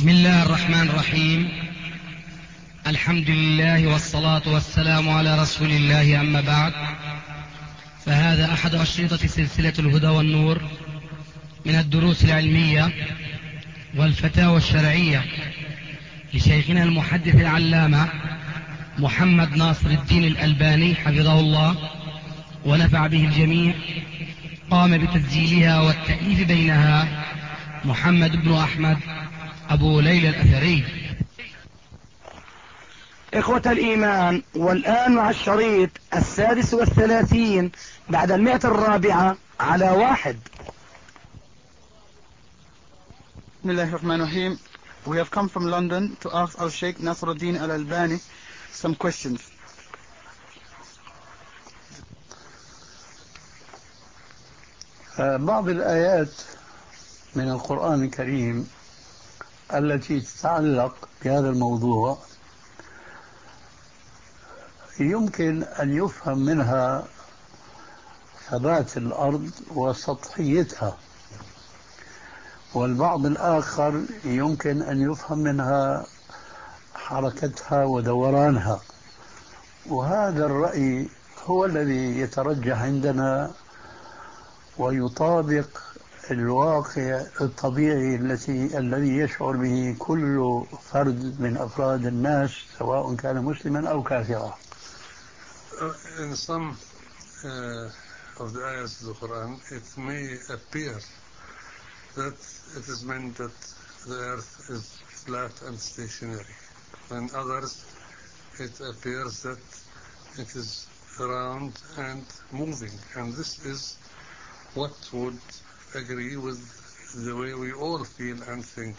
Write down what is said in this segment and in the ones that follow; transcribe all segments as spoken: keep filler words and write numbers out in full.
بسم الله الرحمن الرحيم. الحمد لله والصلاة والسلام على رسول الله، أما بعد، فهذا أحد أشرطة سلسلة الهدى والنور من الدروس العلمية والفتاوى الشرعية لشيخنا المحدث العلامة محمد ناصر الدين الألباني حفظه الله ونفع به الجميع. قام بتسجيلها والتأليف بينها محمد بن أحمد أبو ليلى الأثري. إخوة الإيمان، والآن مع الشريط السادس والثلاثين بعد المئة الرابعة على واحد. بسم الله الرحمن الرحيم. We have come from London to ask our Sheikh Nasruddin Al-Albani some questions. بعض الآيات من القرآن الكريم التي تتعلق بهذا الموضوع يمكن أن يفهم منها ثبات الأرض وسطحيتها، والبعض الآخر يمكن أن يفهم منها حركتها ودورانها، وهذا الرأي هو الذي يترجح عندنا ويطابق الواقع الطبيعي التي الذي يشعر به كل فرد من أفراد الناس سواء كان مسلما أو كافرا. In some uh, of the ayahs of the Quran, it may appear that it is meant that the earth is flat and stationary. In others, it appears that it is round and moving. And this is what would agree with the way we all feel and think.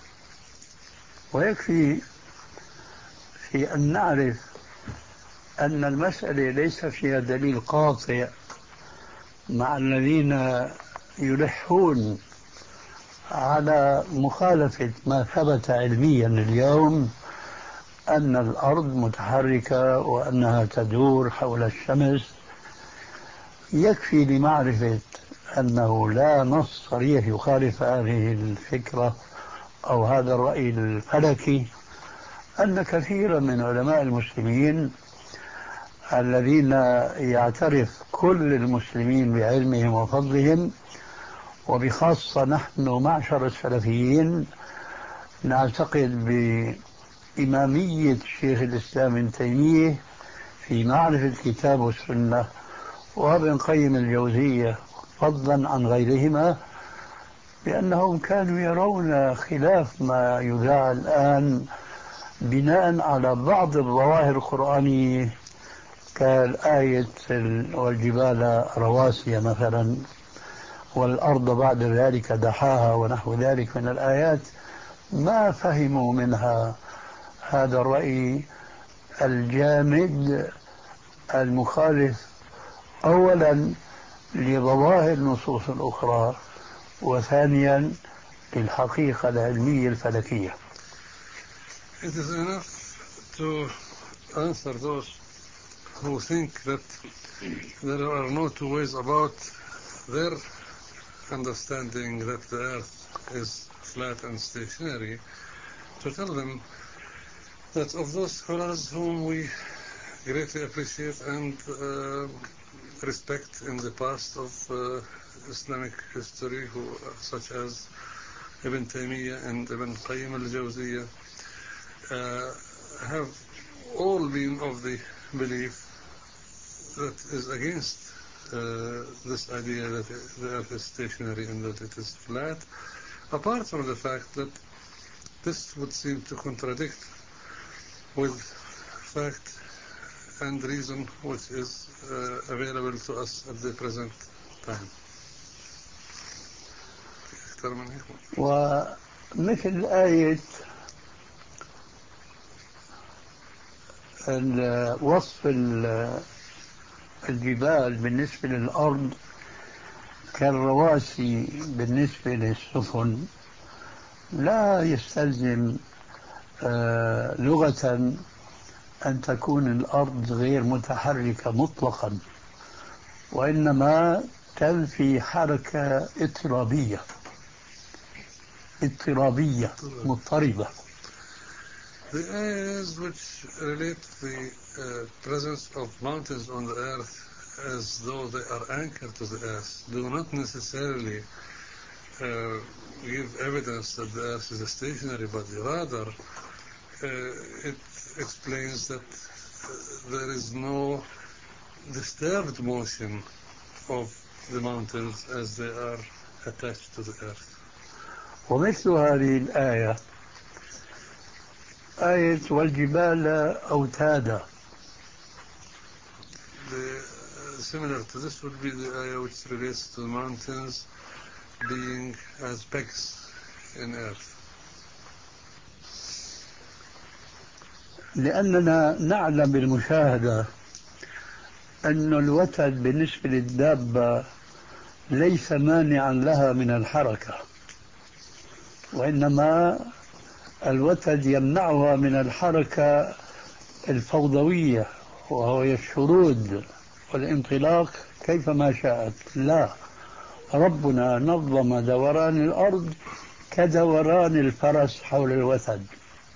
ويكفي في أن نعرف أن المسألة ليس فيها دليل قاطع مع الذين يلحون على مخالفة ما ثبت علميا اليوم أن الأرض متحركة وأنها تدور حول الشمس. يكفي لمعرفة أنه لا نص صريح يخالف هذه الفكرة أو هذا الرأي الفلكي أن كثيرا من علماء المسلمين الذين يعترف كل المسلمين بعلمهم وفضلهم، وبخاصة نحن معشر السلفيين نعتقد بإمامية شيخ الإسلام ابن تيمية في معرفة الكتاب والسنة وابن قيم الجوزية فضلا عن غيرهما، بأنهم كانوا يرون خلاف ما يذاع الآن بناء على بعض الظواهر القرآنية كالآية والجبال رواسي مثلا والأرض بعد ذلك دحاها ونحو ذلك من الآيات. ما فهموا منها هذا الرأي الجامد المخالف أولا لظواهر النصوص الأخرى وثانيا للحقيقة العلمية الفلكية. It is enough to answer those who think that there are no two ways about their understanding that the earth is flat and stationary, to tell them that of those scholars whom we greatly appreciate and uh, respect in the past of uh, Islamic history, who such as Ibn Taymiyyah and Ibn Qayyim al-Jawziyah, uh, have all been of the belief that is against uh, this idea that the earth is stationary and that it is flat, apart from the fact that this would seem to contradict with fact and reason which is uh, available to us at the present time. ومثل آية وصف الجبال بالنسبة للأرض كالرواسي بالنسبة للسفن لا يستلزم لغة أن تكون الأرض غير متحركة مطلقا، وإنما تنفي حركة اضطرابية. اضطرابية مضطربة. The ayahs which relate the uh, presence of mountains on the earth as though they are anchored to the earth do not necessarily uh, give evidence that the earth is a stationary body. Rather, uh, it explains that uh, there is no disturbed motion of the mountains as they are attached to the earth. ومثل هذه الآية آية والجبال أوتادا. The, uh, similar to this would be the ayah which relates to the mountains being as pegs in earth. لأننا نعلم بالمشاهدة أن الوتد بالنسبة للدابة ليس مانعا لها من الحركة، وإنما الوتد يمنعها من الحركة الفوضوية وهو الشرود والانطلاق كيفما شاءت. لا، ربنا نظم دوران الأرض كدوران الفرس حول الوتد،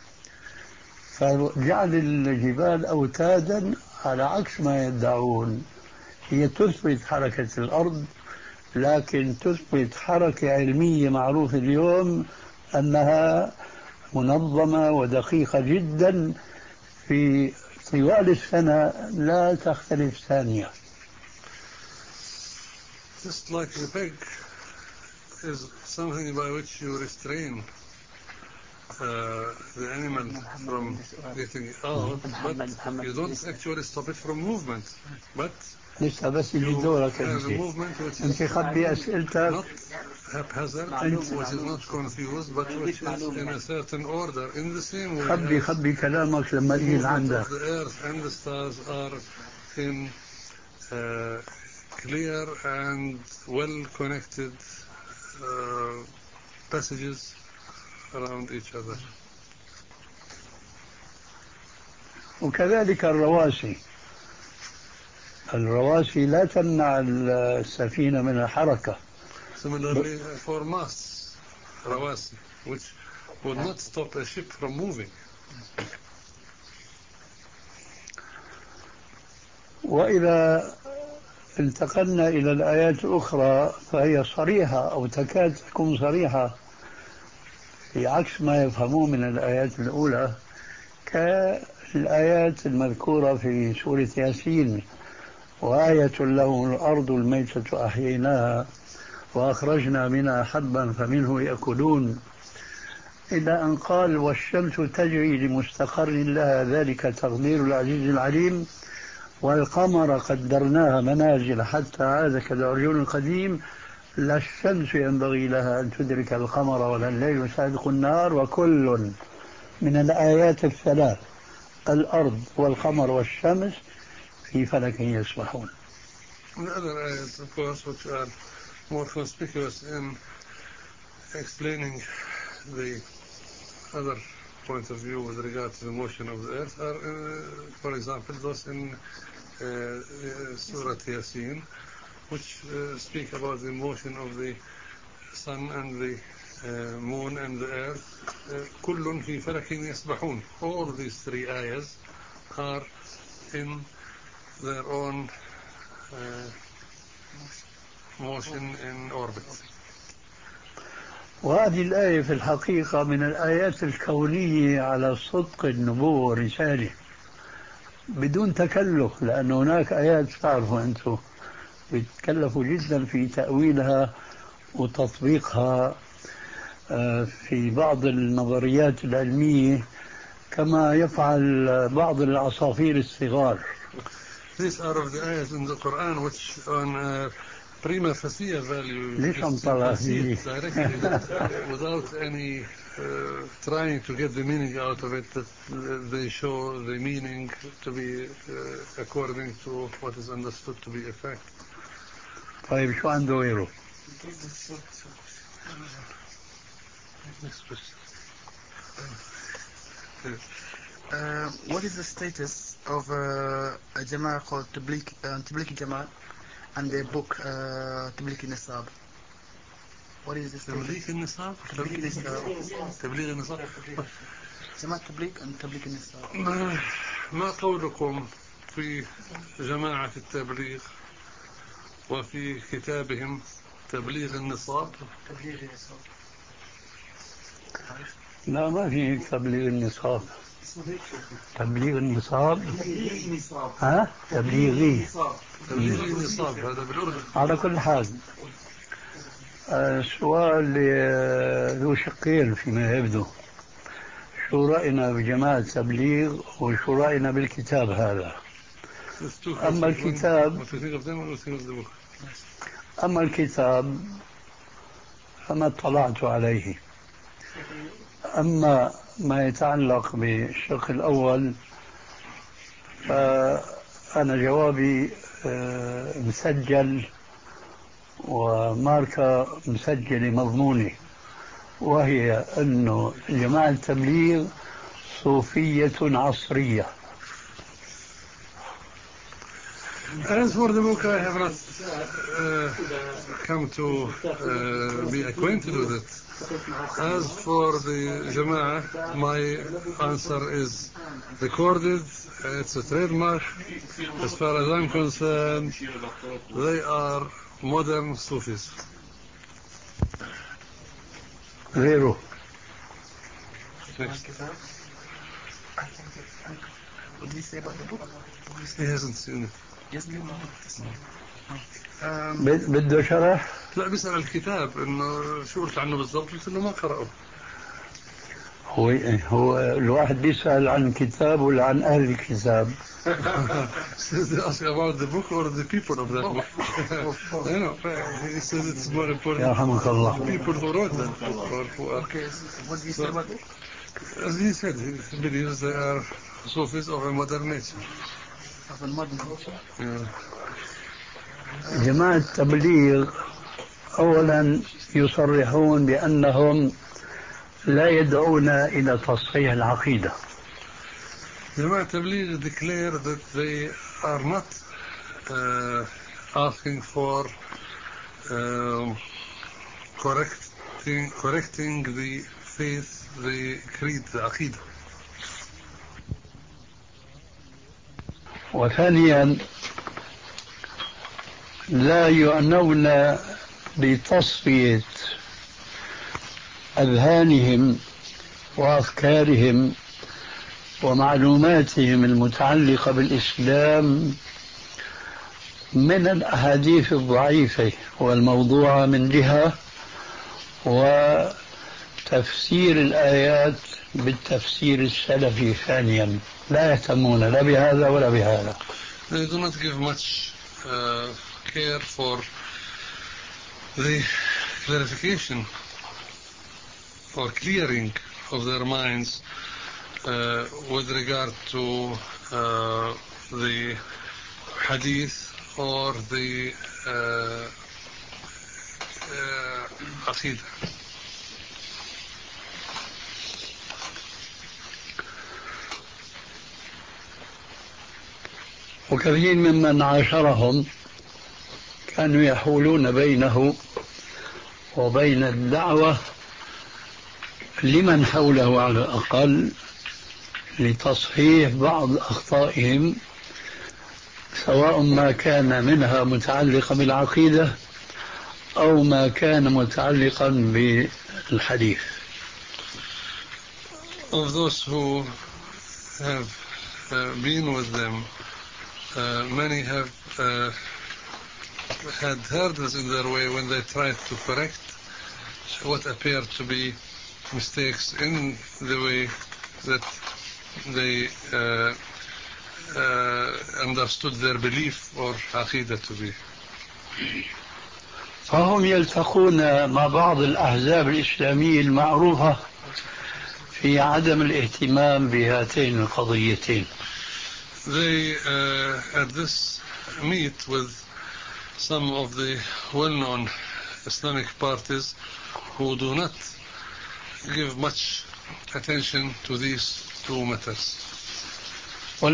فجعل الجبال أوتادا على عكس ما يدعون. هي تثبت حركة الأرض، لكن تثبت حركة علمية معروفة اليوم أنها منظمة ودقيقة جدا في طوال السنة لا تختلف ثانية. Just like the peg is something by which you restrain uh, the animal from getting out, but you don't actually stop it from movement. But لسه بس يجي you دورك have a أنت. movement which أنت is خبي أسئلتك. not haphazard, which is not confused, but which is in a certain order, in the same way خبي as خبي كلامك لما the يجي movement عندك. of the earth and the stars are in uh, clear and well-connected uh, passages around each other. وكذلك الرواسي الرواسي لا تمنع السفينة من الحركة. Similarly for masts, rawasi, which would not stop a ship from moving. وإذا انتقلنا إلى الآيات الأخرى فهي صريحة أو تكاد تكون صريحة في عكس ما يفهموه من الآيات الأولى، كالآيات المذكورة في سورة ياسين: وآية لهم الأرض الميتة أحييناها وأخرجنا منها حبا فمنه يأكلون، إلى أن قال: والشمس تجري لمستقر لها ذلك تقدير العزيز العليم، والقمر قدرناها منازل حتى عاد كالعرجون القديم، لا الشمس ينبغي لها أن تدرك القمر ولا الليل سابق النهار، وكل من الآيات الثلاث الأرض والقمر والشمس في فلك يسبحون. The other ayahs, of course, which are more conspicuous in explaining the other point of view with regard to the motion of the earth are, uh, for example, those in uh, uh, Surah Yasin, which uh, speak about the motion of the sun and the uh, moon and the earth. كل في فلك يسبحون. All these three ayahs are in their own uh, motion in orbit. وهذه الآية في الحقيقة من الآيات الكونية على صدق النبوة والرسالة بدون تكلف، لأن هناك آيات تعرفوا أنتم بيتكلفوا جدا في تأويلها وتطبيقها في بعض النظريات العلمية كما يفعل بعض العصافير الصغار. These are of the ayahs in the Quran which on uh, prima facie value ليش عم طلع فيه directly that, without any uh, trying to get the meaning out of it, that they show the meaning to be uh, according to what is understood to be a fact. طيب شو عنده غيره؟ Uh, what is the status of uh, a Jama'ah called Tablighi uh, Tablighi Jama'ah and their book uh, Tablighi Nisab? What is this? تبليغ النصاب. تبليغ النصاب. جماعة تبليغ and تبليغ النصاب. ما, ما قولكم في جماعة التبليغ وفي كتابهم تبليغ النصاب؟ تبليغ النصاب. لا ما في تبليغ النصاب. تبليغ النصاب. ها تبليغي. تبليغ النصاب هذا بالأردن. على كل حال السؤال ذو شقين فيما يبدو. شو رأينا بجماعة تبليغ وشو رأينا بالكتاب هذا؟ أما الكتاب أما الكتاب فما اطلعت عليه. أما ما يتعلق بالشق الأول فأنا جوابي مسجل وماركة مسجلة مضمونة، وهي أنه جماعة التبليغ صوفية عصرية. As for the book, I have not uh, come to uh, be acquainted with it. As for the Jama'ah, my answer is recorded. It's a trademark. As far as I'm concerned, they are modern Sufis. غيره. Next. What did he say about the book? He hasn't seen it. بده شرح؟ لا بيسأل الكتاب انه شو قلت عنه بالضبط، قلت انه ما قرأه. هو هو الواحد بيسأل عن الكتاب ولا عن أهل الكتاب؟ Says they ask about the book or the people of that book. You know, he says it's more important يرحمك the people who wrote that book or who are. Okay, what did he say about it? As he said, he believes they are Sufis of a modern nature. Of a modern nature. Yeah. جماعة التبليغ أولا يصرحون بأنهم لا يدعون إلى تصحيح العقيدة. Jama'at Tabligh declare that they are not uh, asking for um, correcting correcting the faith, the creed, the aqidah. وثانيا لا يعنون بتصفية أذهانهم وأفكارهم ومعلوماتهم المتعلقة بالإسلام من الأحاديث الضعيفة والموضوعة من جهة، وتفسير الآيات بالتفسير السلفي ثانيا. لا يهتمون لا بهذا ولا بهذا. They do not give much uh, care for the clarification or clearing of their minds uh, with regard to uh, the hadith or the uh, uh, aqidah. وكثير ممن عاشرهم كانوا يحولون بينه وبين الدعوة لمن حوله على الأقل لتصحيح بعض أخطائهم، سواء ما كان منها متعلقا بالعقيدة أو ما كان متعلقا بالحديث. Of those who have uh, been with them, uh, many have uh, had hurdles in their way when they tried to correct what appeared to be mistakes in the way that they uh, uh, understood their belief or aqidah to be. فهم يلتقون مع بعض الأحزاب الإسلامية المعروفة في عدم الاهتمام بهاتين القضيتين. They uh, at this meet with some of the well-known Islamic parties who do not give much attention to these two matters.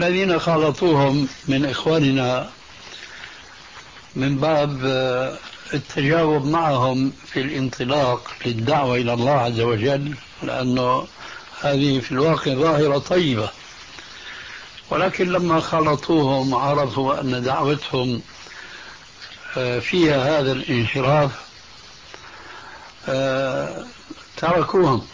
والذين خالطوهم من إخواننا من باب التجاوب معهم في الانطلاق للدعوة إلى الله عز وجل، لأنه هذه في الواقع ظاهرة طيبة، ولكن لما خلطوهم عرفوا أن دعوتهم فيها هذا الانحراف تركوهم.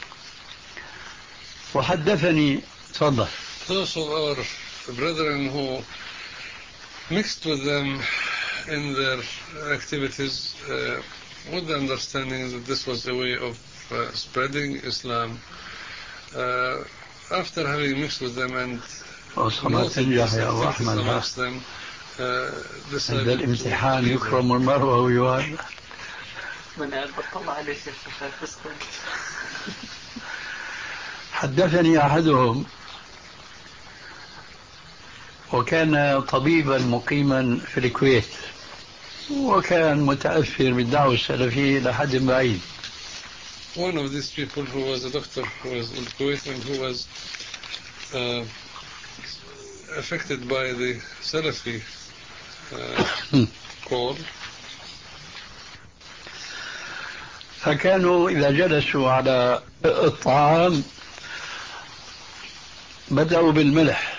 وحدثني تفضل. Those of our brethren who mixed with them in their activities uh, with the understanding that this was a way of uh, spreading Islam, uh, after having mixed with them and noted this activities amongst them, uh, decided عند الامتحان يكرم المرء ويوان. حدثني أحدهم وكان طبيبا مقيما في الكويت، وكان متأثر بالدعوة السلفية لحد بعيد. One of these people who was a doctor who was in Kuwait and who was uh, affected by the Salafi uh, call. فكانوا إذا جلسوا على الطعام بدأوا بالملح.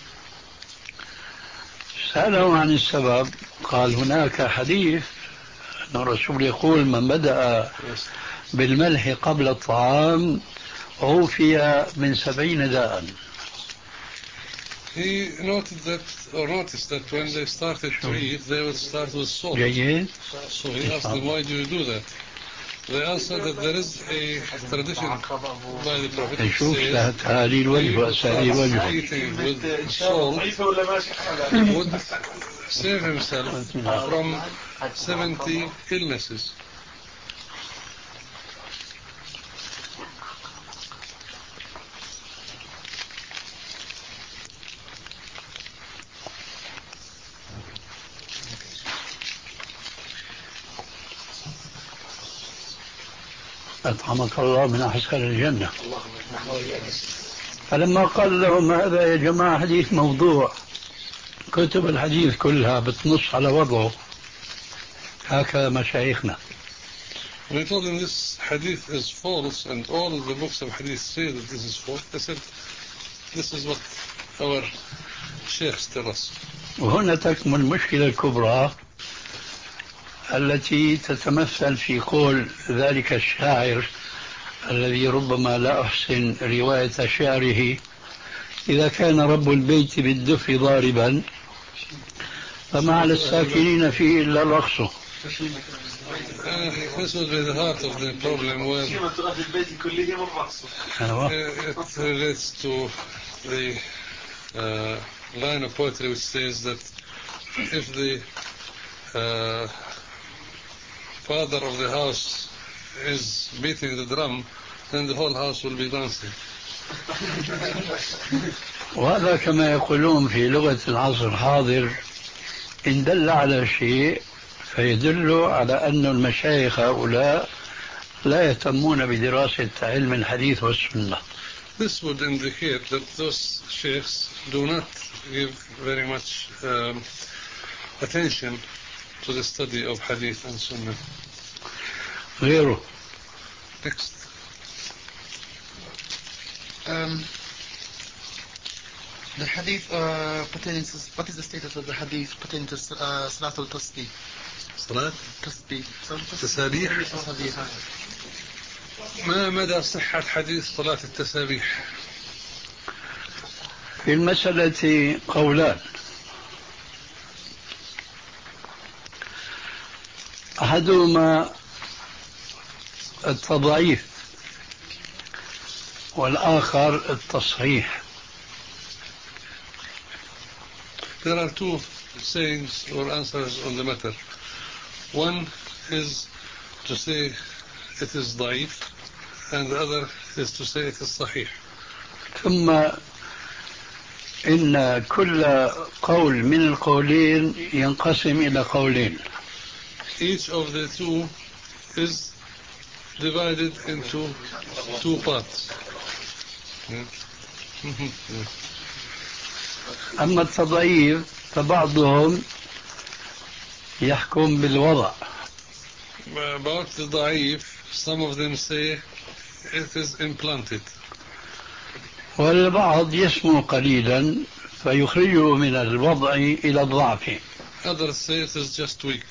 سألهم عن السبب، قال هناك حديث أن الرسول يقول من بدأ بالملح قبل الطعام عوفي من سبعين داء. He noted that, or noticed that when they started to eat, they would start with salt. جيد. So he asked them, why do you do that? They answered that there is a tradition by the Prophet that says he who starts eating with salt would save himself from seventy illnesses. أطعمك الله من أحسن الجنة. فلما قال لهم هذا يا جماعة حديث موضوع، كتب الحديث كلها بتنص على وضعه، هكذا مشايخنا. When I told them this hadith is false and all of the books of hadith say that this is false, they said this is what our sheikhs tell us. وهنا تكمن المشكلة الكبرى التي تتمثل في قول ذلك الشاعر الذي ربما لا أحسن رواية شعره: إذا كان رب البيت بالدف ضاربا فما على الساكنين فيه إلا الرقص. Uh, this would be the heart of the problem, where uh, it relates to the uh, line of poetry which says that if the uh, father of the house is beating the drum, then the whole house will be dancing. وهذا كما يقولون في لغة العصر الحاضر إن دل على شيء فيدل على أن المشايخ هؤلاء لا يهتمون بدراسة علم الحديث والسنة. This would indicate that those sheikhs do not give very much um, attention to the study of hadith and sunnah. غيره. Next. Um, the hadith uh, pertaining to, what is the status of the hadith pertaining to uh, Salatul Tasbih? صلاة Tasbih. تسابيح. ما مدى صحة حديث صلاة التسابيح؟ في المسألة قولان. أحدهما التضعيف والآخر التصحيح. There are two sayings or answers on the matter. One is to say it is ضعيف, and the other is to say it is صحيح. ثم إن كل قول من القولين ينقسم إلى قولين. Each of the two is divided into two parts. Yeah. Yeah. أما التضعيف فبعضهم يحكم بالوضع About the ضعيف, some of them say it is implanted. والبعض يسمو قليلا فيخرجه من الوضع إلى الضعف. Others say it is just weak.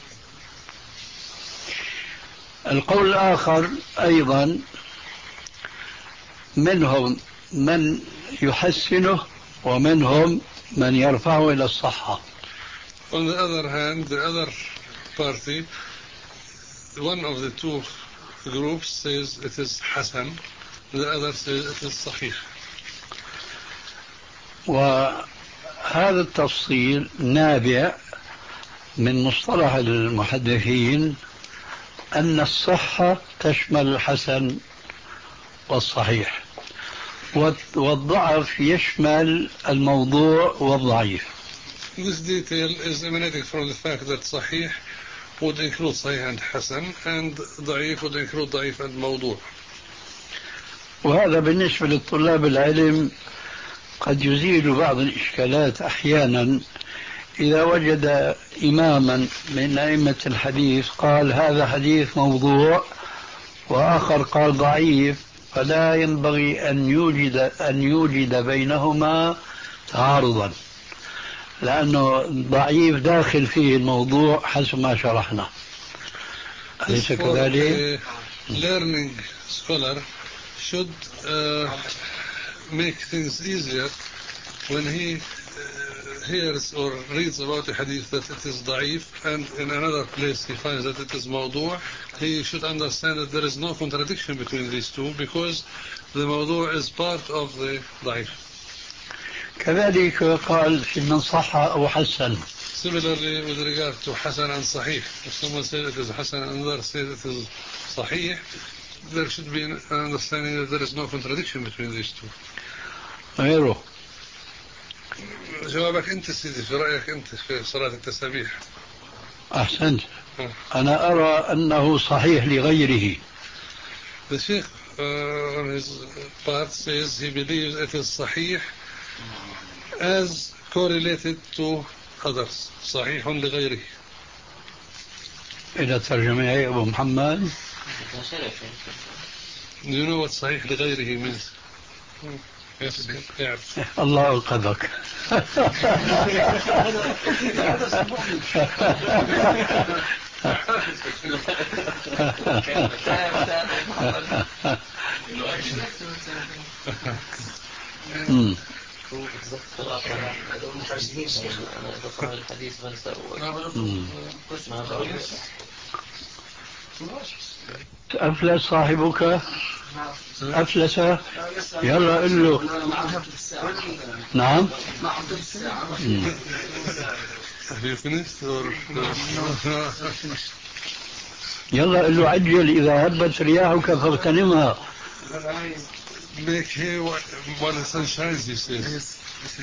القول الآخر أيضا منهم من يحسنه ومنهم من يرفعه إلى الصحة. On the other hand, the other party, one of the two groups says it is Hasan, the other says it is Sahih. وهذا التفصيل نابع من مصطلح المحدثين أن الصحة تشمل الحسن والصحيح، والضعف يشمل الموضوع والضعيف. This detail is emanating from the fact that Sahih would include Sahih and Hasan, and Da'if would include Da'if and Mawdu'. وهذا بالنسبة للطلاب العلم قد يزيل بعض الإشكالات أحيانا إذا وجد إماما من أئمة الحديث قال هذا حديث موضوع وآخر قال ضعيف، فلا ينبغي أن يوجد أن يوجد بينهما تعارضا، لأنه ضعيف داخل فيه الموضوع حسب ما شرحنا. أليس كذلك؟ Learning scholar should uh, make things easier when he uh, hears or reads about a hadith that it is da'if, and in another place he finds that it is mawdu'. He should understand that there is no contradiction between these two, because the mawdu' is part of the da'if. كذلك قال في من صح أو حسن. Similarly, with regard to Hasan and Sahih, if someone says it is Hasan and another says it is Sahih, there should be an understanding that there is no contradiction between these two. غيره. جوابك أنت سيدي، في رأيك أنت في صلاة التسابيح. أحسنت. أنا أرى أنه صحيح لغيره. The Sheikh uh, on his part says he believes it is Sahih as correlated to others. صحيح لغيره. إلى ترجمة يا أبو محمد. Do you know what صحيح لغيره means? Yes, يعرف. الله أنقذك. أفلس صاحبك أفلس يلا قل له نعم. يلا قل له عجل إذا هبت رياحك فاغتنمها. Make hay while the sun shines, he says.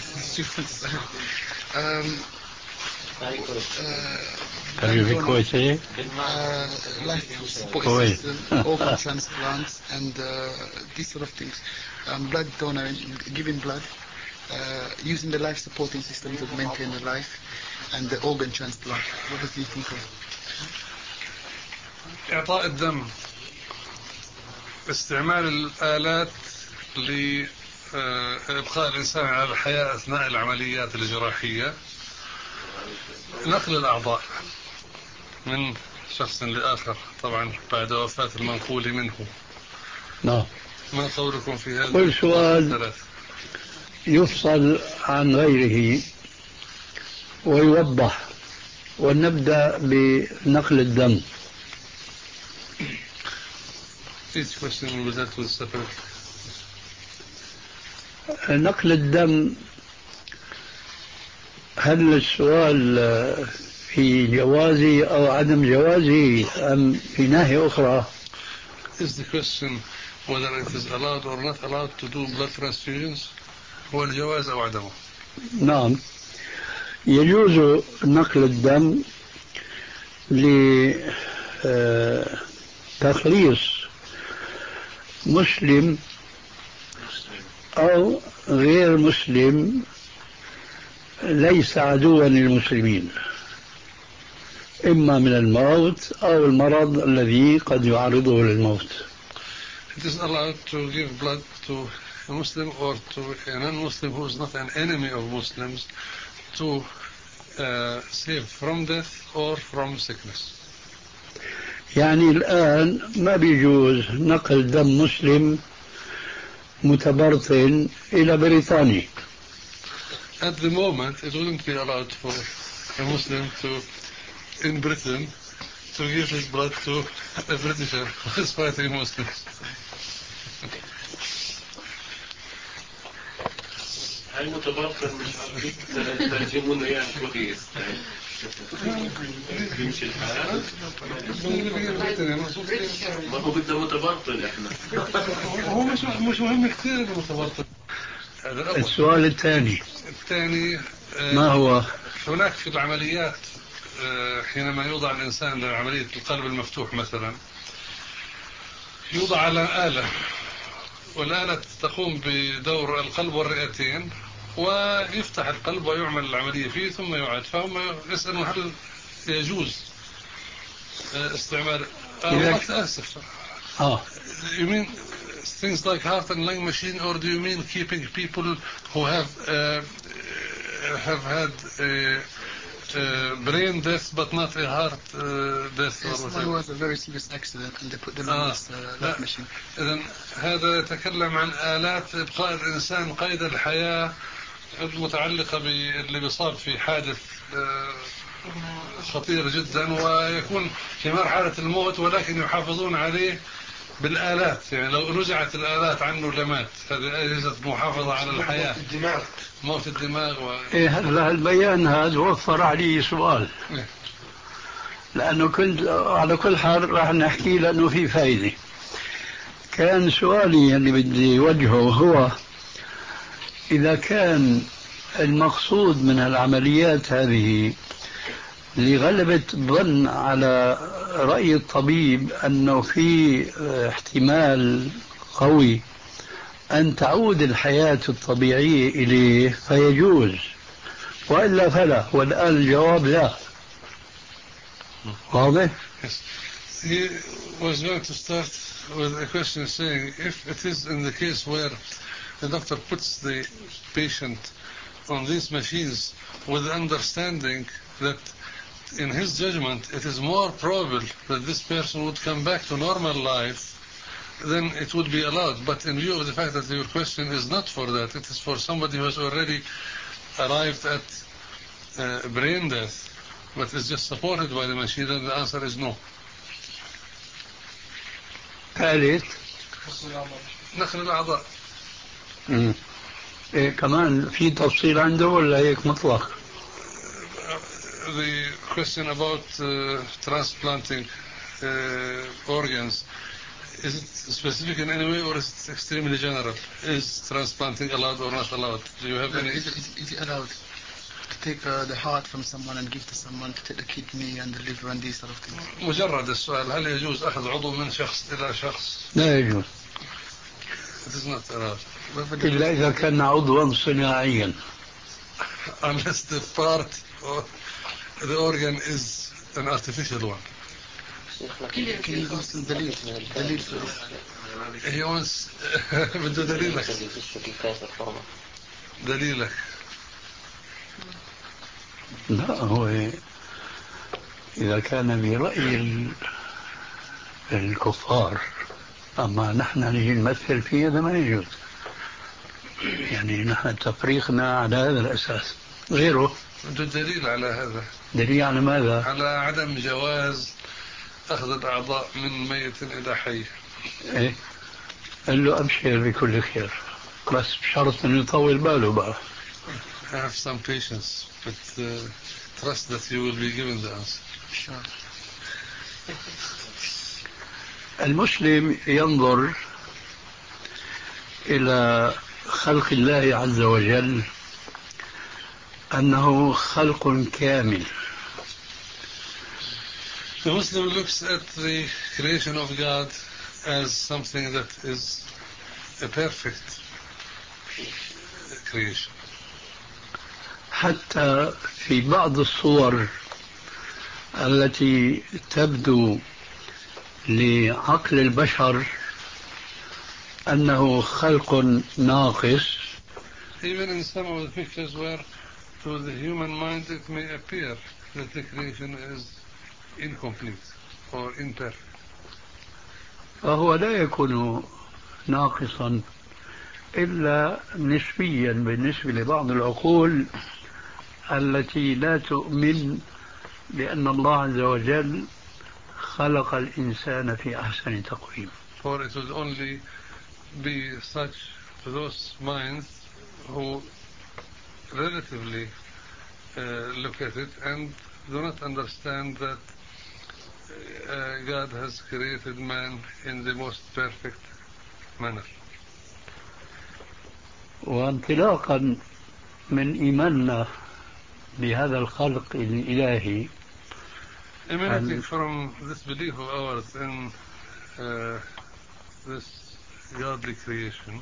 ترجمة كويسة. Life support system, organ transplants, and uh, these sort of things. Um, blood donor, giving blood, uh, using the life supporting system to maintain the life, and the organ transplant. What do you think of? إعطاء الدم، استعمال الآلات لإبقاء الإنسان على الحياة أثناء العمليات الجراحية، نقل الأعضاء من شخص لآخر طبعا بعد وفاة المنقول منه. نعم. ما قولكم في هذا؟ كل سؤال يفصل عن غيره ويوضح، ونبدأ بنقل الدم. Each question will be dealt with separate. نقل الدم، هل السؤال في جوازه أو عدم جوازه أم في ناحية أخرى؟ Is the question whether it is allowed or not allowed to do blood transfusions؟ هو الجواز أو عدمه؟ نعم، يجوز نقل الدم لتخليص مسلم أو غير مسلم ليس عدوا للمسلمين. إما من الموت أو المرض الذي قد يعرضه للموت. It is allowed to give blood to a Muslim or to a non-Muslim who is not an enemy of Muslims to uh, save from death or from sickness. يعني الآن ما بيجوز نقل دم مسلم متبرطن إلى بريطانيا. At the moment, it wouldn't be allowed for a Muslim to, in Britain, to give his blood to a Britisher who is fighting Muslims. هاي متبرطن مش عارفين ترجمونه يعني كويس يمشي الحال ما هو بده متبرطن احنا هو مش مش مهم كثير المتبرطن. السؤال الثاني الثاني ما هو؟ هناك في العمليات حينما يوضع الإنسان لعملية القلب المفتوح مثلا يوضع على آلة والآلة تقوم بدور القلب والرئتين ويفتح القلب ويعمل العملية فيه ثم يعاد. فهم يسألون هل يجوز استعمال آه آسف آه. You mean things like heart and lung machine, or do you mean keeping people who have uh, have had a, a brain death but not a heart uh, death? Yes, or it was a very serious accident and they put them آه. in this uh, lung machine. إذن هذا يتكلم عن آلات إبقاء الإنسان قيد الحياة المتعلقة باللي بيصاب في حادث خطير جدا ويكون في مرحلة الموت ولكن يحافظون عليه بالآلات. يعني لو نزعت الآلات عنه لمات. هذه أجهزة محافظة على الحياة. موت الدماغ. موت الدماغ و... إيه هلا البيان هذا وفر علي سؤال. إيه؟ لأنه كنت على كل حال راح نحكي لأنه في فايدة. كان سؤالي اللي بدي وجهه هو إذا كان المقصود من العمليات هذه لغلبة الظن على رأي الطبيب أنه في احتمال قوي أن تعود الحياة الطبيعية إليه فيجوز وإلا فلا. والآن الجواب لا. واضح؟ He was going to start with a question saying if it is in the case where the doctor puts the patient on these machines with the understanding that in his judgment it is more probable that this person would come back to normal life, then it would be allowed. But in view of the fact that your question is not for that, it is for somebody who has already arrived at uh, brain death but is just supported by the machine, then the answer is no. ثالث نقل الأعضاء. إيه كمان في تفصيل عنده ولا هيك مطلق؟ The question about uh, transplanting uh, organs, is it specific in any way or is it extremely general? Is transplanting allowed or not allowed? Do you have any? Is it, is it allowed to take uh, the heart from someone and give to someone, to take the kidney and the liver and these sort of things? مجرد السؤال هل يجوز أخذ عضو من شخص إلى شخص؟ لا يجوز. It is not allowed. إلا إذا كان عضوا صناعيا. Unless the part or the organ is an artificial one. Can you give us some دليل دليل He wants بده دليلك. دليلك. لا هو إذا كان برأي الكفار أما نحن نجي نمثل فيه هذا ما يجوز. يعني نحن تفريقنا على هذا الأساس. غيره بده دليل على هذا. دليل على ماذا؟ على عدم جواز أخذ الأعضاء من ميت إلى حي. إيه قال له أبشر بكل خير بس بشرط أن يطول باله بقى. Have some patience, but uh, trust that you will be given the answer. Sure. المسلم ينظر إلى خلق الله عز وجل أنه خلق كامل. The Muslim looks at the creation of God as something that is a perfect creation. حتى في بعض الصور التي تبدو لعقل البشر أنه خلق ناقص. Even in some of the pictures where to the human mind it may appear that the creation is incomplete or imperfect. فهو لا يكون ناقصا إلا نسبيا بالنسبة لبعض العقول التي لا تؤمن بأن الله عز وجل خلق الإنسان في أحسن تقويم. For it will only be such to those minds who relatively uh, look at it and do not understand that uh, God has created man in the most perfect manner. وانطلاقا من إيماننا بهذا الخلق الإلهي, emanating from this belief of ours in uh, this godly creation,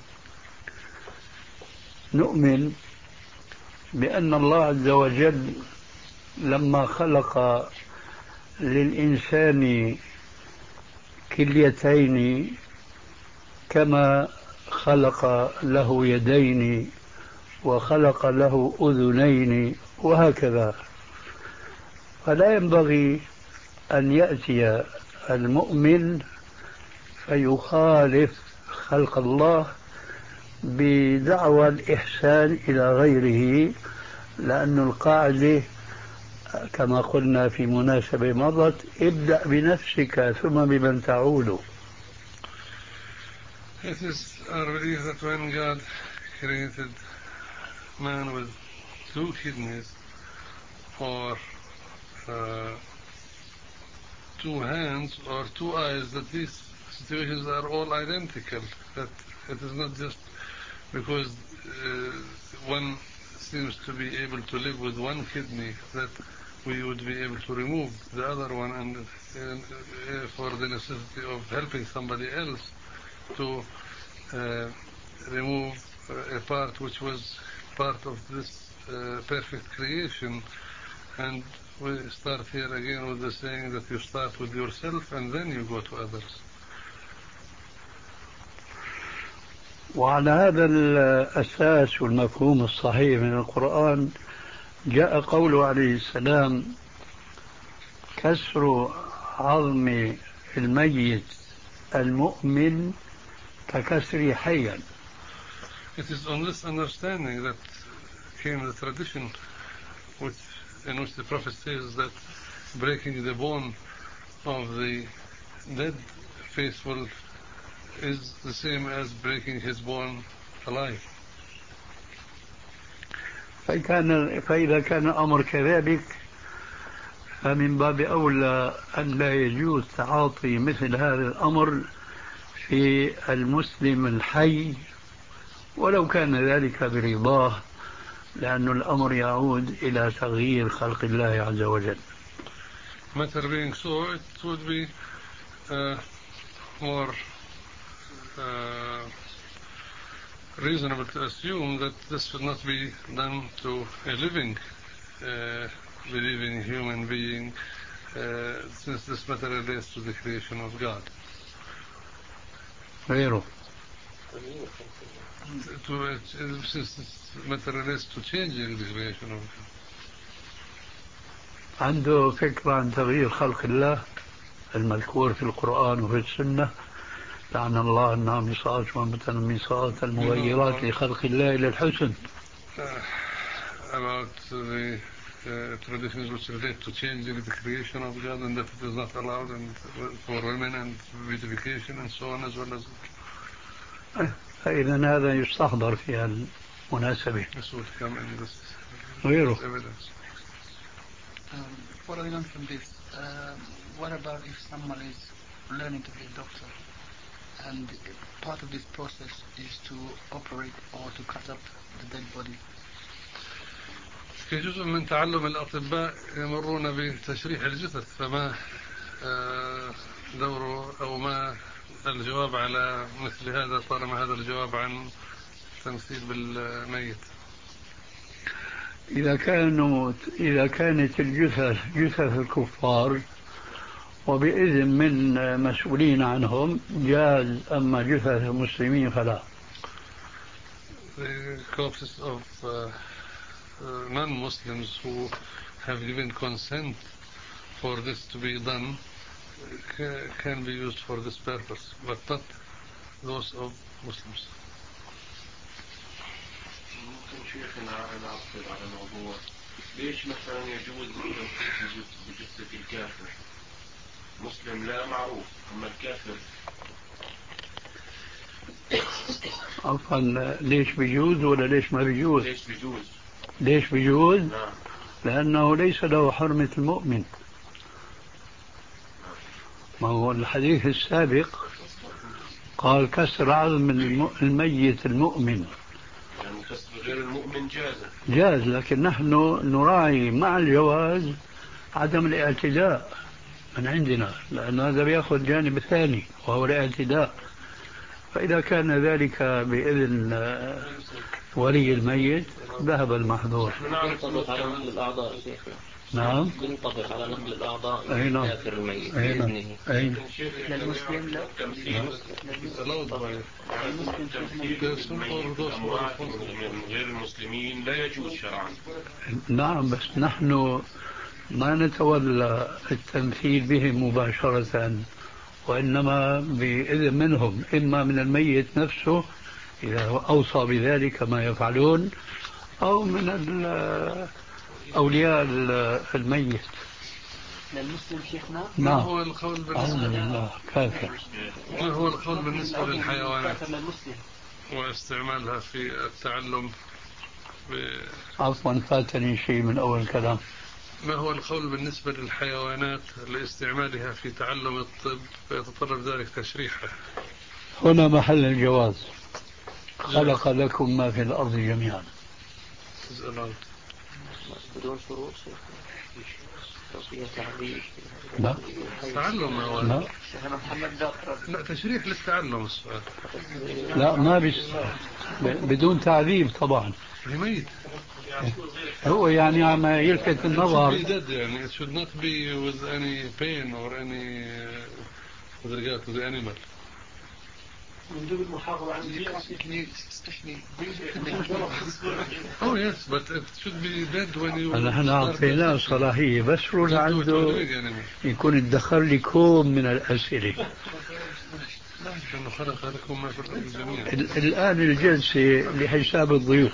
نؤمن بأن الله عز وجل لما خلق للإنسان كليتين كما خلق له يدين وخلق له أذنين وهكذا, فلا ينبغي أن يأتي المؤمن فيخالف خلق الله بدعوى الإحسان إلى غيره, لأن القاعدة كما قلنا في مناسبة مضت ابدأ بنفسك ثم بمن تعود. It is our belief that when God created man with two kidneys or uh, two hands or two eyes, that these situations are all identical, that it is not just because uh, one seems to be able to live with one kidney that we would be able to remove the other one and, and uh, for the necessity of helping somebody else to uh, remove uh, a part which was part of this uh, perfect creation. And we start here again with the saying that you start with yourself and then you go to others. وعلى هذا الأساس والمفهوم الصحيح من القرآن جاء قوله عليه السلام كسر عظم الميت المؤمن ككسر حيا. It is on this understanding that came the tradition which, in which the Prophet says that breaking the bone of the dead faithful is the same as breaking his bone alive. فإذا كان الأمر كذلك فمن باب أولى أن لا يجوز تعاطي مثل هذا الأمر في المسلم الحي ولو كان ذلك برضاه, لأن الأمر يعود إلى تغيير خلق الله عز وجل. Matter being so, it would be uh, more uh, reasonable to assume that this should not be done to a living, uh, believing human being, uh, since this matter relates to the creation of God. غيره. To, uh, since this matter relates to changing the creation of God. عنده فكرة عن تغيير خلق الله المذكور في القرآن وفي السنة, لعن الله النامصات والمتنمصات المغيرات لخلق الله إلى الحسن. Uh, about the uh, traditions which relate to changing the creation of God and that it is not allowed and for women and beautification and so on as well as. فإذا هذا يستحضر في المناسبة. This would come in this, غيره. this evidence. Um, following on from this, um, what about if someone is learning to be a doctor and part of this process is to operate or to cut up the dead body? كجزء من تعلم الأطباء يمرون بتشريح الجثث, فما دور أو ما الجواب على مثل هذا طالما هذا الجواب عن تمثيل بالميت؟ إذا كانوا إذا كانت الجثث جثث الكفار وبإذن من مسؤولين عنهم جاز، أما جثث المسلمين فلا. The corpses of uh, uh, non-Muslims who have given consent for this to be done ca- can be used for this purpose, but not those of Muslims. ممكن شيخنا نعقد على الموضوع ليش مثلا يجوز بجثة الكافر مسلم لا معروف أما الكافر؟ عفوا، ليش بيجوز ولا ليش ما بيجوز؟ ليش بيجوز؟ ليش بيجوز؟ نعم. لأنه ليس له حرمة المؤمن. ما هو الحديث السابق قال كسر عظم الميت المؤمن، يعني كسر غير المؤمن جاز جاز، لكن نحن نراعي مع الجواز عدم الاعتداء من عندنا، لأن هذا بيأخذ جانب ثاني وهو الاعتداء. فإذا كان ذلك بإذن ولي الميت ذهب المحظور. ينطبق على نقل الأعضاء شيخنا. نعم، ينطبق على نقل الأعضاء أي نعم. للكافر الميت أي نعم. بإذنه. أي للمسلم لا. من غير المسلمين لا يجوز شرعا. نعم، بس نحن ما نتولى التمثيل بهم مباشرة، وإنما بإذن منهم، إما من الميت نفسه إذا أوصى بذلك ما يفعلون، أو من أولياء الميت. للمسلم شيخنا ما نعم. هو القول بالنسبة لله كافر. ما هو القول بالنسبة للحيوانات للمسلم واستعمالها في التعلم ب... عفوا، فاتني شيء من أول كلام. ما هو القول بالنسبة للحيوانات لاستعمالها في تعلم الطب فيتطلب ذلك تشريحه؟ هنا محل الجواز. خلق لكم ما في الأرض جميعا. بدون شروط تعليم. لا تعلم هو. لا لا، تشريح للتعلم السؤال. لا، ما بس بدون تعذيب طبعا. ميت هو يعني عم يلفت النظر. يعني it should not be with any pain or any with regard to the animal. Oh yes, but it should be dead when you. نحن أعطيناه صلاحية، بس رول عنده يكون ادخر لي كوم من الأسئلة. إنه خلق لكم ما في الأرض جميعا. الآن الجلسة لحساب الضيوف.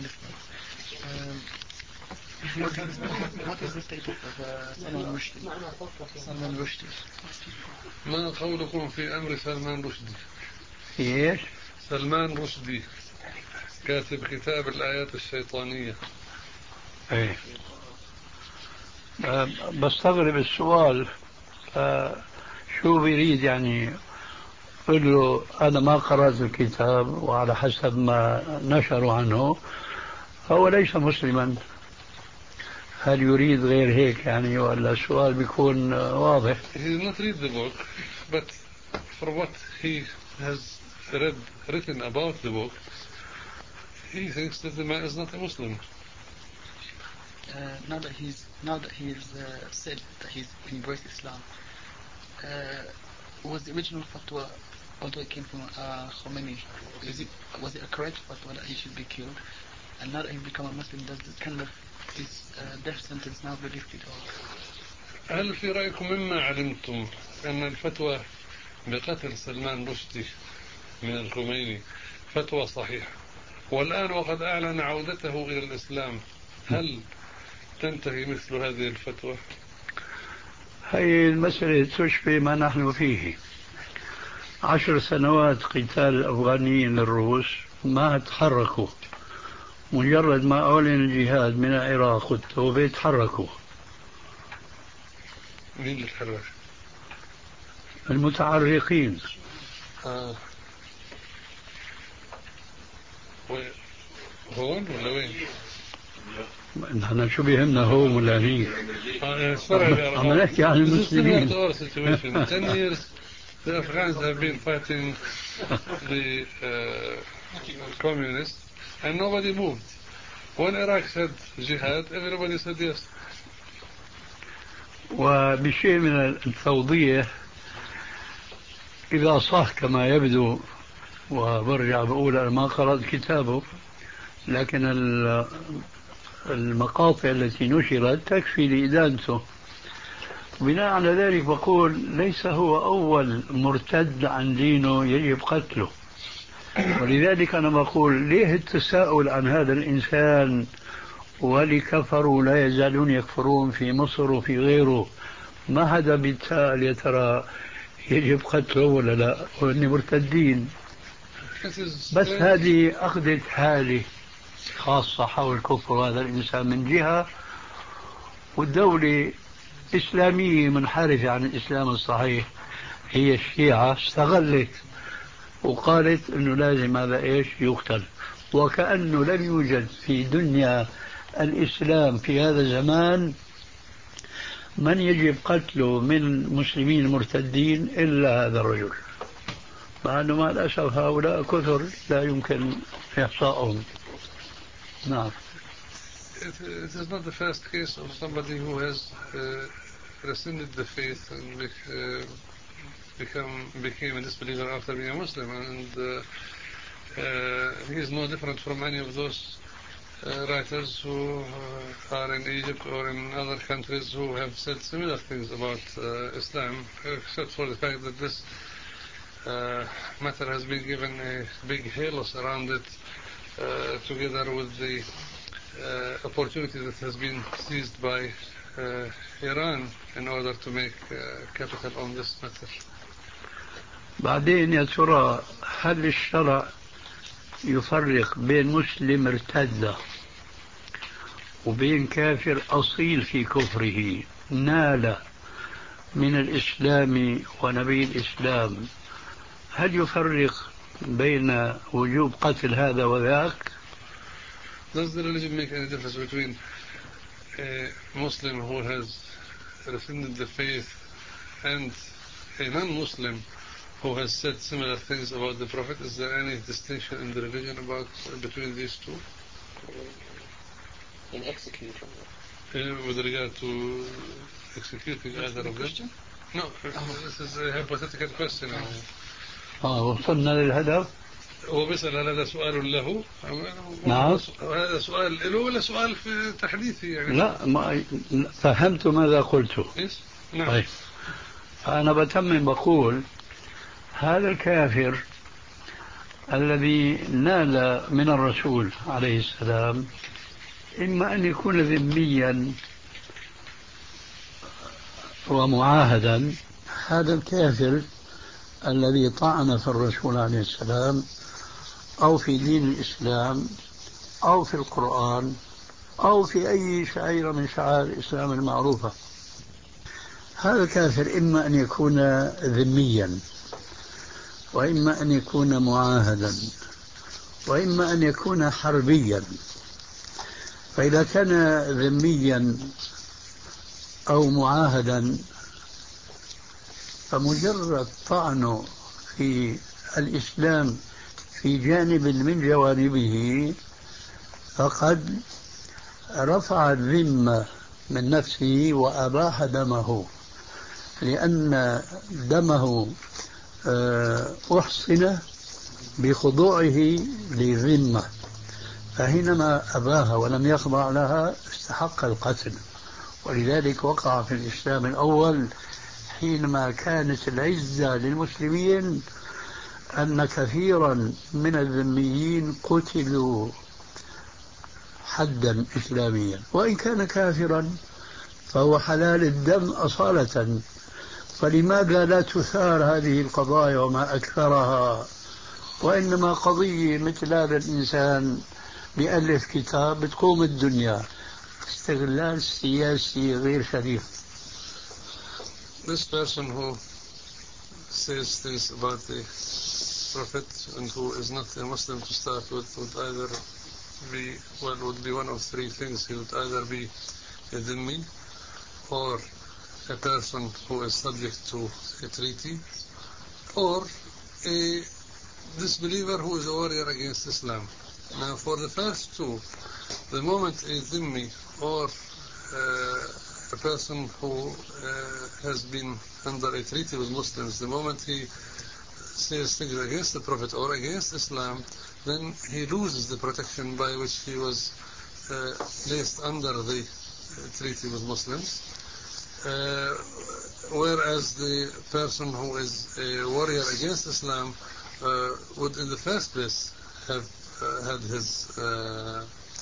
What is the status of uh, Salman Rushdie? Salman Rushdie. ما قولكم في أمر سلمان رشدي؟ ايش؟ سلمان رشدي كاتب كتاب الآيات الشيطانية. ايه، أه بستغرب السؤال. أه شو بيريد يعني؟ قل له أنا ما قرأت الكتاب، وعلى حسب ما نشروا عنه هو ليس مسلما. هل يريد غير هيك يعني، ولا السؤال بيكون واضح؟ He did not read the book, but for what he has read written about the book, he thinks that the man is not a Muslim. Uh, now that he's now that he's uh, said that he's embraced Islam, uh, was the original fatwa, although it came from uh, Khomeini, is it was it a correct fatwa that he should be killed? And now that he's become a Muslim, does the kind of his uh, death sentence now be lifted off? هل في رأيكم مما علمتم أن الفتوى بقتل سلمان رشدي من الخميني فتوى صحيحة، والآن وقد أعلن عودته إلى الإسلام، هل تنتهي مثل هذه الفتوى؟ هي المسألة تشبه ما نحن فيه. عشر سنوات قتال الأفغانيين للروس ما تحركوا، مجرد ما أعلن الجهاد من العراق والتوبة تحركوا. مين اللي تحرك؟ المتعرقين. آه. هون ولا وين؟ نحن شو بيهمنا هون ولا هنيك؟ عم نحكي عن المسلمين. ten years the Afghans have been fighting the uh, communists and nobody moved. when Iraq said jihad, everybody said yes. وبشيء من التوضيح إذا صح كما يبدو، وبرجع بقول أنا ما قرأت كتابه، لكن المقاطع التي نشرت تكفي لإدانته. بناء على ذلك بقول ليس هو أول مرتد عن دينه يجب قتله. ولذلك أنا بقول ليه التساؤل عن هذا الإنسان، ولكفروا لا يزالون يكفرون في مصر وفي غيره، ما حدا بيتساءل يا ترى يجب قتله ولا لا، وإني مرتدين. بس هذه أخذت حالة خاصة حول كفر هذا الإنسان من جهة، والدولة إسلامية منحرفة عن الإسلام الصحيح هي الشيعة استغلت وقالت إنه لازم هذا إيش يقتل، وكأنه لم يوجد في دنيا الإسلام في هذا الزمان من يجب قتله من مسلمين مرتدين إلا هذا الرجل، مع أنه مع الأسف هؤلاء كثر لا يمكن إحصائهم. نعم. It, it is not the first case of somebody who has uh, rescinded the faith and uh, become became a disbeliever after being a Muslim, and uh, uh, he is no different from any of those uh, writers who uh, are in Egypt or in other countries who have said similar things about uh, Islam, except for the fact that this uh, matter has been given a big halos around it, uh, together with the uh, opportunity that has been seized by uh, Iran in order to make uh, capital on this matter. بعدين يا ترى هل الشرع يفرق بين مسلم ارتد وبين كافر أصيل في كفره نال من الإسلام ونبي الإسلام؟ هل يفرق بين وجوب قتل هذا وذاك؟ Does the religion make any difference between a Muslim who has rescinded the faith and a non-Muslim who has said similar things about the Prophet? Is there any distinction in the religion about uh, between these two? In execution. Uh, with regard to executing either of them? No, this is a hypothetical question. آه وصلنا للهدف. هو بيسأل هل هذا سؤال له؟ نعم. هذا سؤال له ولا سؤال في تحديثي يعني؟ لا ما فهمت ماذا قلته. نعم. طيب أنا بتمم بقول هذا الكافر الذي نال من الرسول عليه السلام إما أن يكون ذميا ومعاهدا، هذا الكافر الذي طعن في الرسول عليه السلام أو في دين الإسلام أو في القرآن أو في أي شعيرة من شعائر الإسلام المعروفة، هذا الكافر إما أن يكون ذميا وإما أن يكون معاهدا وإما أن يكون حربيا. فإذا كان ذميا أو معاهدا فمجرد طعنه في الإسلام في جانب من جوانبه فقد رفع الذمة من نفسه وأباح دمه، لأن دمه أحصن بخضوعه للذمة، فحينما أباها ولم يخضع لها استحق القتل. ولذلك وقع في الإسلام الأول حينما كانت العزة للمسلمين أن كثيرا من الذميين قتلوا حدا إسلاميا، وإن كان كافرا فهو حلال الدم أصالة. فلماذا لا تثار هذه القضايا وما أكثرها، وإنما قضية مثل هذا الإنسان بيألف كتاب بتقوم الدنيا، استغلال سياسي غير شريف. This person who says things about the Prophet and who is not a Muslim to start with would either be, well, would be one of three things. He would either be a dhimmi, or a person who is subject to a treaty, or a disbeliever who is a warrior against Islam. Now, for the first two, the moment a dhimmi or uh, a person who uh, has been under a treaty with Muslims, the moment he says things against the Prophet or against Islam, then he loses the protection by which he was uh, placed under the uh, treaty with Muslims. Uh, whereas the person who is a warrior against Islam uh, would in the first place have uh, had his uh,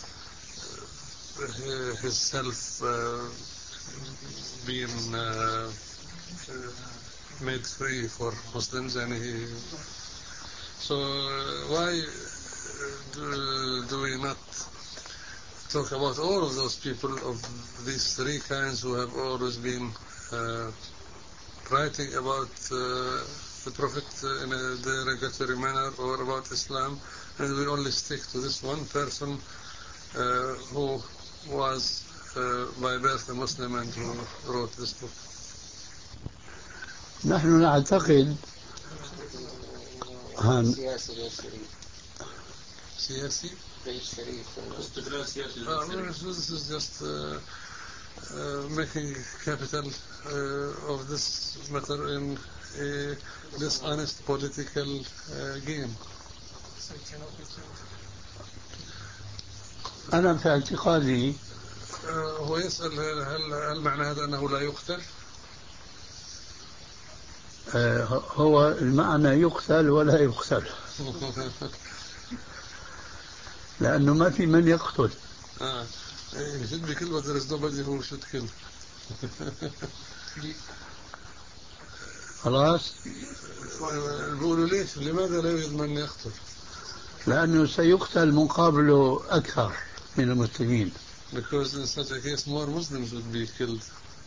his self uh, being uh, made free for Muslims, and he so uh, why do, do we not talk about all of those people of these three kinds who have always been uh, writing about uh, the Prophet uh, in a derogatory manner or about Islam, and we only stick to this one person uh, who was uh, by birth a Muslim and who wrote this book. نحن نعتقد هن سياسي غير شريف. سياسي غير شريف. استغلال سياسي Uh, well, so this is just uh, uh, making capital uh, of this matter in a dishonest political uh, game. أنا في اعتقادي uh, هو يسأل هل, هل معنى هذا أنه لا يقتل؟ آه هو المعنى يقتل ولا يقتل لأنه ما في من يقتل. آه. It should be killed, but there is nobody who should kill. خلاص. بيقولوا ليش؟ لماذا لا يوجد من يقتل؟ لأنه سيقتل مقابله أكثر من المسلمين. Because in such a case more Muslims would be killed.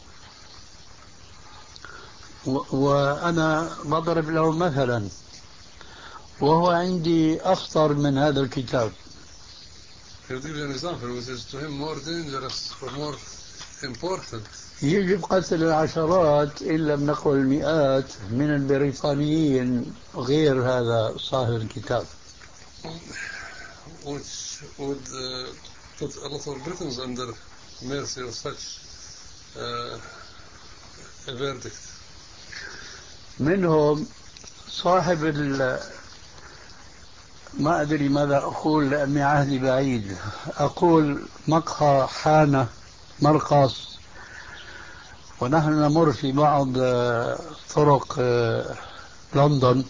وأنا بضرب له مثلا وهو عندي أخطر من هذا الكتاب. He'll give you an example which is to him more dangerous or more important. يجب قتل العشرات إن لم نقل المئات من البريطانيين غير هذا صاحب الكتاب. Which would uh, put a lot of Britons under mercy of such uh, a verdict. منهم صاحب ال ما أدري ماذا أقول لأني عهدي بعيد، أقول مقهى حانة مرقص، ونحن نمر في بعض طرق لندن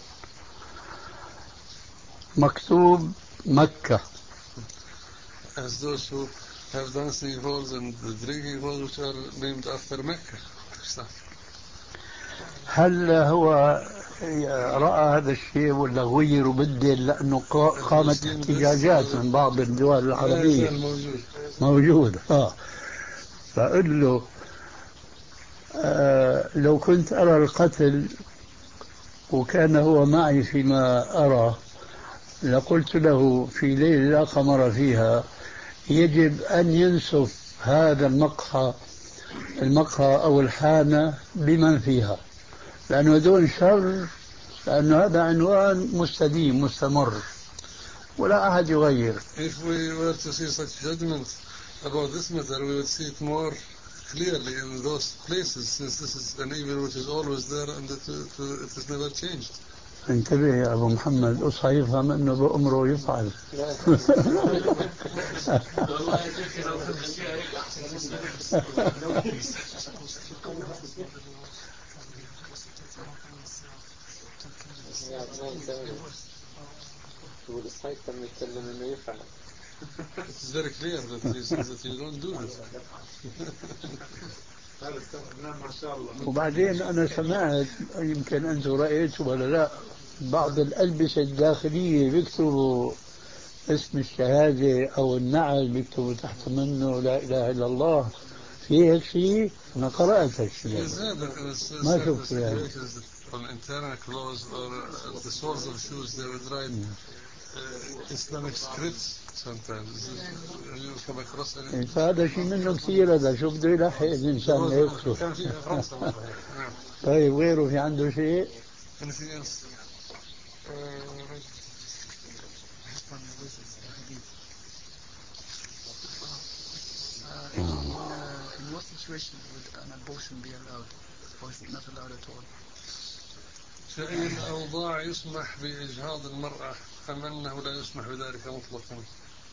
مكتوب مكة. As those who have dancing halls and the drinking halls which are named after Mecca. هل هو رأى هذا الشيء ولا غير وبدل لأنه قامت احتجاجات من بعض الدول العربية؟ موجود موجود آه. فأقول له آه لو كنت أرى القتل وكان هو معي فيما أرى لقلت له في ليلة لا قمر فيها يجب أن ينسف هذا المقهى المقهى أو الحانة بمن فيها، لأنه دون شر، لأنه هذا عنوان مستديم مستمر ولا أحد يغير. If we were to see such judgment about this matter, we would see it more clearly in those places, since this is an evil which is always there and it, it, it is never changed. انتبه يا أبو محمد، أصحى يفهم أنه بأمره يفعل. It's very clear that he says that you don't do this. وبعدين أنا سمعت يمكن أنتم رأيتوا ولا لا، بعض الألبسة الداخلية بيكتبوا اسم الشهادة أو النعل بيكتبوا تحت منه لا إله إلا الله. في هيك شيء؟ أنا قرأت هيك شيء ما شفت يعني. On internal clothes or uh, the soles of shoes they would write uh, Islamic scripts sometimes. You come across any? فهذا شيء منه كثير، هذا شو بده يلحق الإنسان ما يكتب. كان في فرنسا. طيب غيره في عنده شيء؟ Anything else? situation would an abortion be allowed, or is it not allowed at all? في أي الأوضاع يسمح بإجهاض المرأة أم أنه لا يسمح بذلك مطلقا؟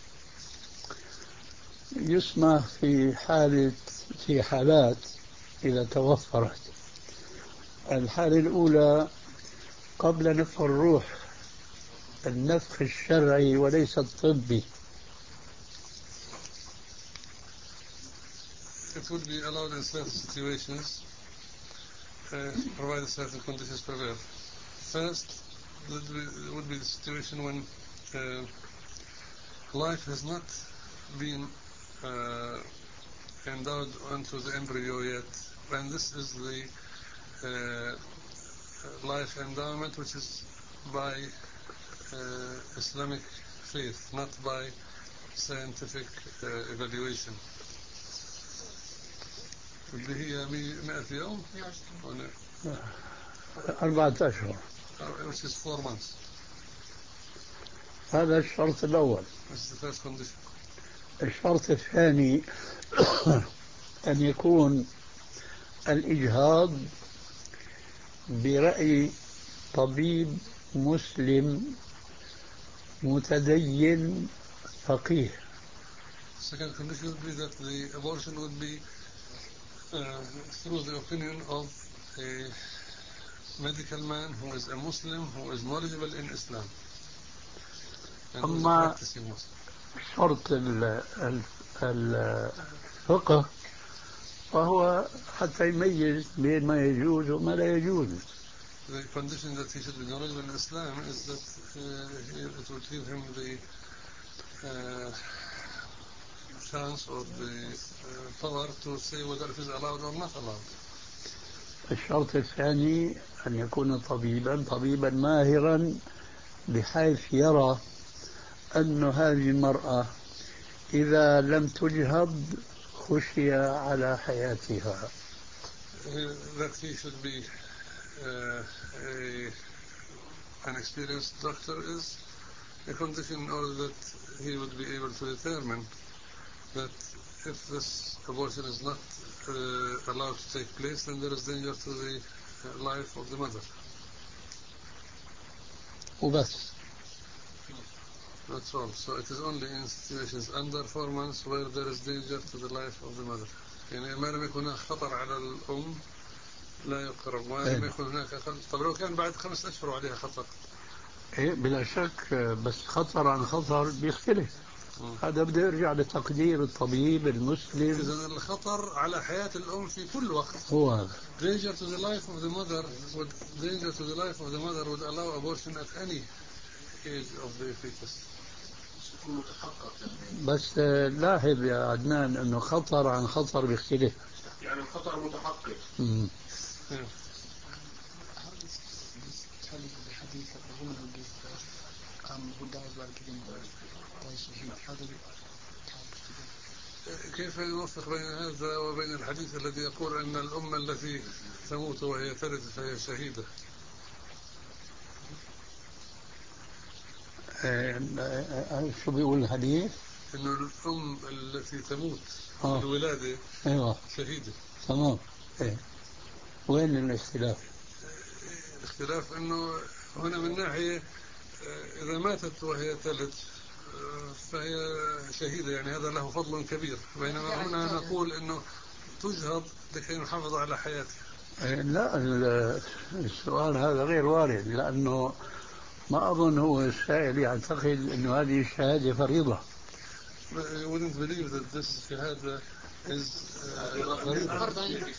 يسمح في حالة في حالات إذا توفرت. الحالة الأولى قبل نفخ الروح، النفخ الشرعي وليس الطبي. It would be allowed in certain situations, uh, provided certain conditions prevail. First, it would be the situation when uh, life has not been uh, endowed onto the embryo yet, and this is the uh, life endowment which is by uh, Islamic faith, not by scientific uh, evaluation. اللي هي مئة يوم أربعة أشهر، which is four months. هذا الشرط الأول. This is the first condition. الشرط الثاني أن يكون الإجهاض برأي طبيب مسلم متدين فقيه. Second condition would be that the abortion would be uh, through the opinion of a medical man who is a Muslim, who is knowledgeable in Islam. أما شرط الفقه فهو حتى يميز بين ما يجوز وما لا يجوز. The condition that he should be knowledgeable in Islam is that uh, it will give him the uh, chance or the uh, power to say whether it is allowed or not allowed. الشرط الثاني أن يكون طبيبا طبيبا ماهرا بحيث يرى أن هذه المرأة إذا لم تجهض خشي على حياتها. That he should be uh, a, an experienced doctor is a condition in order that he would be able to determine that if this abortion is not uh, allowed to take place, then there is danger to the uh, life of the mother. وبس. That's all. So it is only in situations under four months where there is danger to the life of the mother. يعني ما لم يكن هناك خطر على الأم لا يقرب، ما لم يكن هناك خطر. طب لو كان بعد خمس أشهر عليها خطر؟ إيه بلا شك، بس خطر عن خطر بيختلف. هذا بده يرجع لتقدير الطبيب المسلم. إذا الخطر على حياة الأم في كل وقت. هو هذا. Danger to the life of the mother would danger to the life of the mother would allow abortion at any age of the fetus. بس لاحظ يا عدنان انه خطر عن خطر بيختلف. يعني الخطر متحقق. امم الحديث that the woman who gives birth, um, who dies while giving birth, dies shaheed. How does it tie together? كيف نوفق بين هذا وبين الحديث الذي يقول أن الأمة التي تموت وهي تلد فهي شهيدة؟ شو بيقول الحديث؟ إنه الأم التي تموت آه. الولادة أيوة شهيدة. تمام. إيه. وين الاختلاف؟ الاختلاف إنه هنا من ناحية إذا ماتت وهي تلد فهي شهيدة، يعني هذا له فضل كبير، بينما هنا نقول إنه تجهض لكي نحافظ على حياتها. لا، السؤال هذا غير وارد، لأنه ما أظن هو السائل يعتقد أنه هذه الشهادة فريضة. You wouldn't believe that this شهادة is فريضة.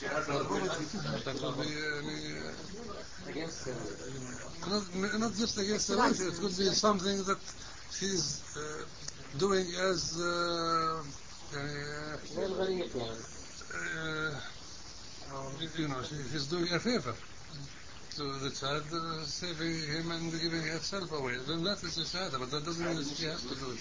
not, not just against the wife, it could be something that she's uh, doing as uh, uh, you know, she, she's doing a favor to the child, uh, saving him and giving herself away. Then that is a shahada, but that doesn't mean that she has to do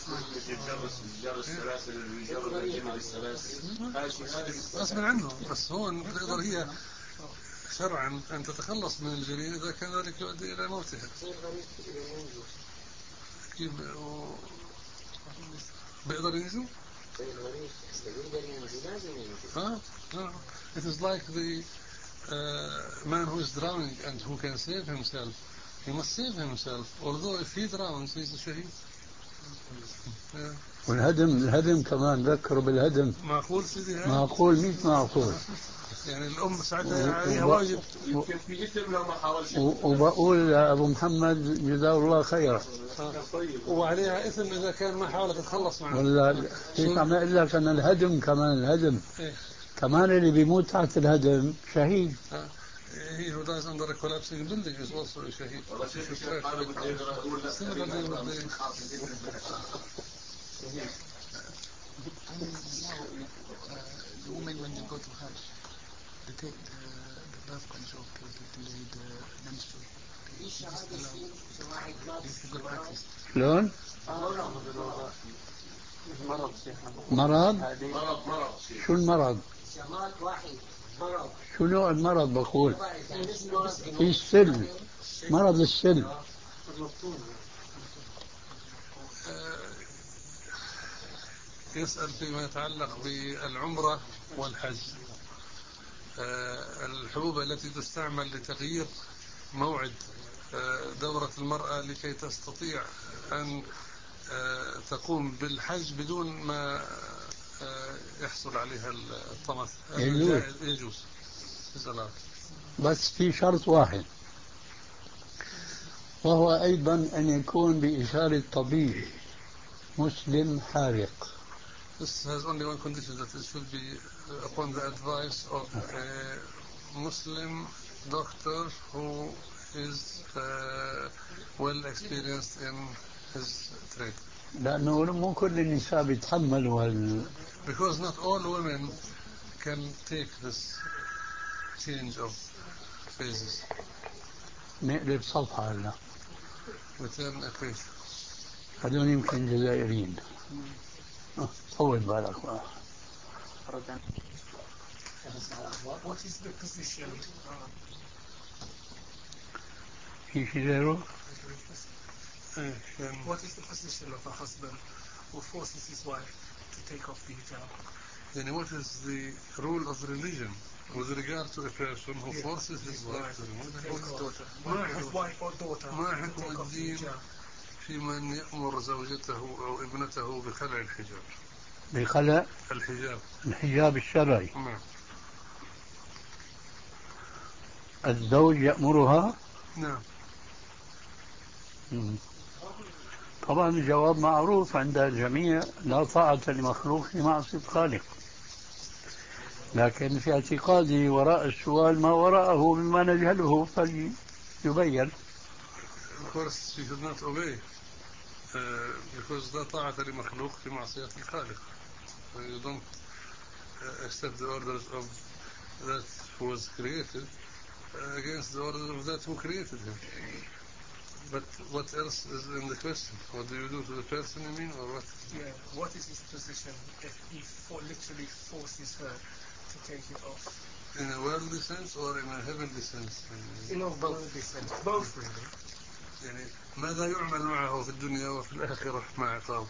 it. غصبا عنه، بس هون تقدر هي شرعا أن تتخلص من الجنين إذا كان ذلك يؤدي إلى موتها. كيف بيقدر ينجو؟ Huh? No. It is like the uh, man who is drowning and who can save himself. He must save himself. Although if he drowns, he's a shaheed. Yeah. والهدم الهدم كمان ذكروا بالهدم معقول سيدي هاي؟ معقول ميت معقول. يعني الأم ساعتها عليها واجب. يمكن في اسم لو ما حاولش. وبقول لأبو محمد جزاه الله خيرا. وعليها إثم إذا كان ما حاولت تتخلص معه. ولا كيف عم أقول لك أن الهدم كمان الهدم. إيه؟ كمان اللي بيموت تحت الهدم شهيد. He who dies under a collapsing building is also a shaheed. The women when they go to Hajj, they take the, the birth control pill to delay the menstrual. This is a good practice. شلون؟ مرض؟ شو المرض؟ شو نوع المرض بقول؟ في السل، مرض السل. يسأل فيما يتعلق بالعمرة والحج. الحبوب التي تستعمل لتغيير موعد دورة المرأة لكي تستطيع أن تقوم بالحج بدون ما يحصل عليها الطمث يجوز. بس في شرط واحد، وهو أيضا أن يكون بإشارة طبيب مسلم حارق. This has only one condition, that it should be upon the advice of a Muslim doctor who is uh, well experienced in his trade. لأنه مو كل النساء بيتحملوا هال. Because not all women can take this change of phases. نقلب صفحة هلا. Return a page. هذول يمكن جزائريين. طول بالك بقى. What is the position? في شيء غيره؟ What is the position of a husband who forces his wife to take off the hijab? Then what is the rule of religion with regard to a person who forces his wife to remove the wife or daughter? ما حكم الدين في من يأمر زوجته أو ابنته بخلع الحجاب؟ بخلع الحجاب الحجاب الشرعي. نعم. الزوج يأمرها؟ نعم. طبعا الجواب معروف عند الجميع، لا طاعة لمخلوق في معصية الخالق. لكن في اعتقادي وراء السؤال ما وراءه مما نجهله فليبين. Of course she should not obey uh, because لا طاعة لمخلوق في معصية الخالق. You don't uh, accept the orders of that who was created uh, against the orders of that who created him. But what else is in the question? What do you do to the person, you mean, or what? Yeah, what is his position if he for literally forces her to take it off? In a worldly sense or in a heavenly sense? In a worldly sense, both really. يعني ماذا يعمل معه في الدنيا وفي الآخرة مع عقابه؟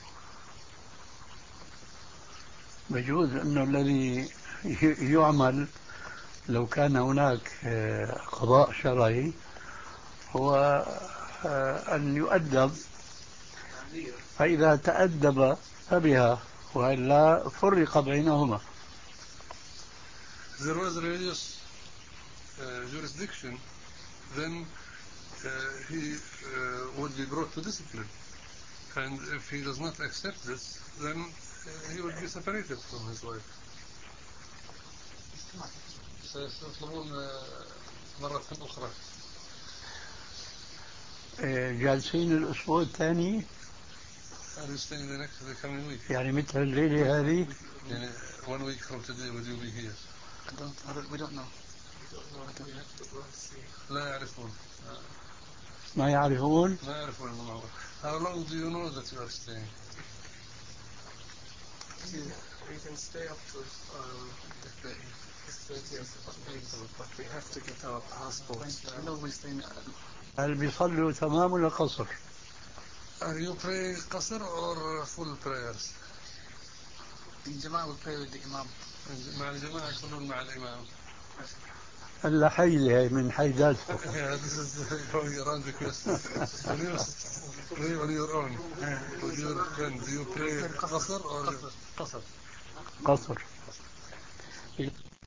بجوز أنه الذي يعمل لو كان هناك قضاء شرعي هو أن يؤدب، فإذا تأدب فبها وإلا فرق بينهما. There was religious uh, jurisdiction, then uh, he uh, would be brought to discipline, and if he does not accept this, then uh, he would be separated from his wife. سيطلبون مرة أخرى. جالسين الأسبوع الثاني يعني مثل الليلة هذه. يعني one week from today would you be here? I don't, I don't, we don't know. لا يعرفون. ما يعرفون. ما يعرفون الموضوع. How long do you know that you are staying? We can stay up to um, the thirtieth of April, but we have to get our passports. I know we're staying. هل بيصلوا تمام ولا قصر؟ Are you praying قصر or full prayers? الجماعة will pray with the imam. مع الجماعة يصلون مع الإمام. هلا حيلة هي من حيداته. Yeah, this is how you run the question. When you pray on your own, with your friend, do you pray qasr or qasr? قصر.